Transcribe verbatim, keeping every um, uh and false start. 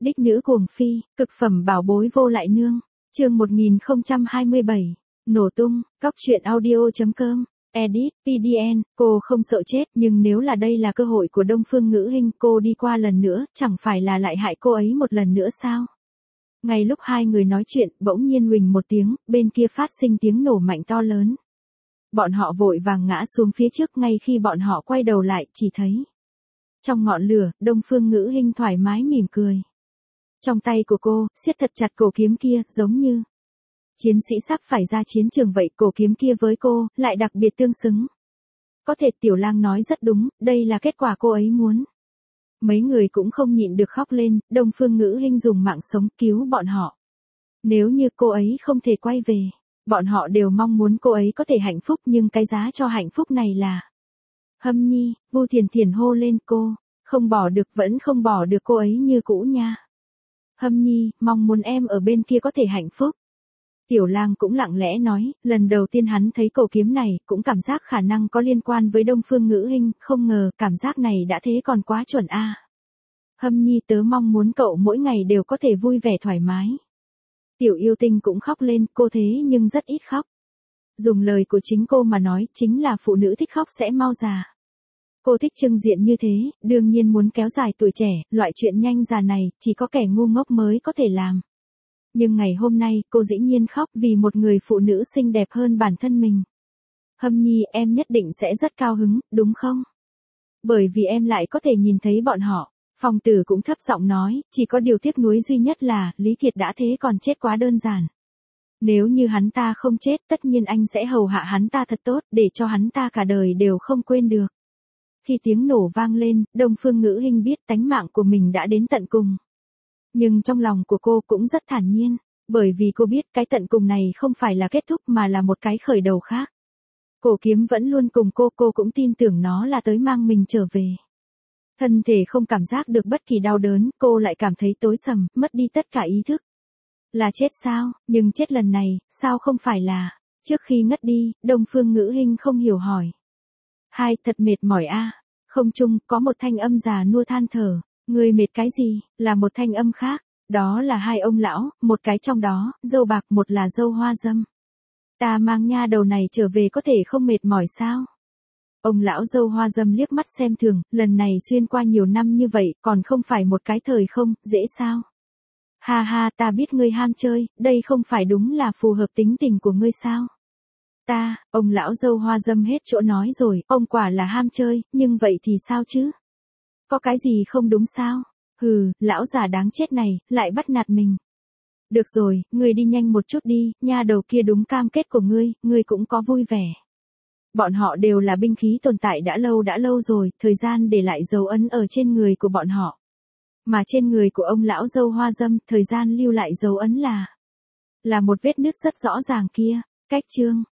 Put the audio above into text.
Đích nữ cuồng phi, cực phẩm bảo bối vô lại nương. Chương một nghìn không trăm hai mươi bảy. Nổ tung. Góc truyện audio chấm com. Edit, pê đê en, cô không sợ chết, nhưng nếu là đây là cơ hội của Đông Phương Ngữ Hinh, cô đi qua lần nữa, chẳng phải là lại hại cô ấy một lần nữa sao? Ngay lúc hai người nói chuyện, bỗng nhiên huỳnh một tiếng, bên kia phát sinh tiếng nổ mạnh to lớn. Bọn họ vội vàng ngã xuống phía trước, ngay khi bọn họ quay đầu lại, chỉ thấy trong ngọn lửa, Đông Phương Ngữ Hinh thoải mái mỉm cười. Trong tay của cô, siết thật chặt cổ kiếm kia, giống như chiến sĩ sắp phải ra chiến trường vậy, cổ kiếm kia với cô, lại đặc biệt tương xứng. Có thể Tiểu Lang nói rất đúng, đây là kết quả cô ấy muốn. Mấy người cũng không nhịn được khóc lên, Đông Phương Ngữ Hinh dùng mạng sống cứu bọn họ. Nếu như cô ấy không thể quay về, bọn họ đều mong muốn cô ấy có thể hạnh phúc, nhưng cái giá cho hạnh phúc này là Hâm Nhi. Vu Thiền Thiền hô lên, cô không bỏ được, vẫn không bỏ được cô ấy như cũ nha. Hâm Nhi, mong muốn em ở bên kia có thể hạnh phúc. Tiểu Lang cũng lặng lẽ nói, lần đầu tiên hắn thấy cổ kiếm này, cũng cảm giác khả năng có liên quan với Đông Phương Ngữ Hinh, không ngờ, cảm giác này đã thế còn quá chuẩn a. À. Hâm Nhi, tớ mong muốn cậu mỗi ngày đều có thể vui vẻ thoải mái. Tiểu Yêu Tinh cũng khóc lên, cô thế nhưng rất ít khóc. Dùng lời của chính cô mà nói, chính là phụ nữ thích khóc sẽ mau già. Cô thích trưng diện như thế, đương nhiên muốn kéo dài tuổi trẻ, loại chuyện nhanh già này, chỉ có kẻ ngu ngốc mới có thể làm. Nhưng ngày hôm nay, cô dĩ nhiên khóc vì một người phụ nữ xinh đẹp hơn bản thân mình. Hâm Nhi, em nhất định sẽ rất cao hứng, đúng không? Bởi vì em lại có thể nhìn thấy bọn họ. Phong Tử cũng thấp giọng nói, chỉ có điều tiếc nuối duy nhất là, Lý Kiệt đã thế còn chết quá đơn giản. Nếu như hắn ta không chết, tất nhiên anh sẽ hầu hạ hắn ta thật tốt, để cho hắn ta cả đời đều không quên được. Khi tiếng nổ vang lên, Đông Phương Ngữ Hinh biết tánh mạng của mình đã đến tận cùng. Nhưng trong lòng của cô cũng rất thản nhiên, bởi vì cô biết cái tận cùng này không phải là kết thúc mà là một cái khởi đầu khác. Cổ kiếm vẫn luôn cùng cô, cô cũng tin tưởng nó là tới mang mình trở về. Thân thể không cảm giác được bất kỳ đau đớn, cô lại cảm thấy tối sầm, mất đi tất cả ý thức. Là chết sao, nhưng chết lần này, sao không phải là. Trước khi ngất đi, Đông Phương Ngữ Hinh không hiểu hỏi. Hai, thật mệt mỏi a. À. Không trung, có một thanh âm già nua than thở. Người mệt cái gì, là một thanh âm khác. Đó là hai ông lão, một cái trong đó, dâu bạc, một là dâu hoa dâm. Ta mang nha đầu này trở về có thể không mệt mỏi sao? Ông lão dâu hoa dâm liếc mắt xem thường, lần này xuyên qua nhiều năm như vậy, còn không phải một cái thời không, dễ sao? Ha ha, ta biết ngươi ham chơi, đây không phải đúng là phù hợp tính tình của ngươi sao? Ta, ông lão dâu hoa dâm hết chỗ nói rồi, ông quả là ham chơi, nhưng vậy thì sao chứ? Có cái gì không đúng sao? Hừ, lão già đáng chết này, lại bắt nạt mình. Được rồi, ngươi đi nhanh một chút đi, nha đầu kia đúng cam kết của ngươi, ngươi cũng có vui vẻ. Bọn họ đều là binh khí tồn tại đã lâu đã lâu rồi, thời gian để lại dấu ấn ở trên người của bọn họ. Mà trên người của ông lão dâu hoa dâm, thời gian lưu lại dấu ấn là là một vết nứt rất rõ ràng kia. Cách chương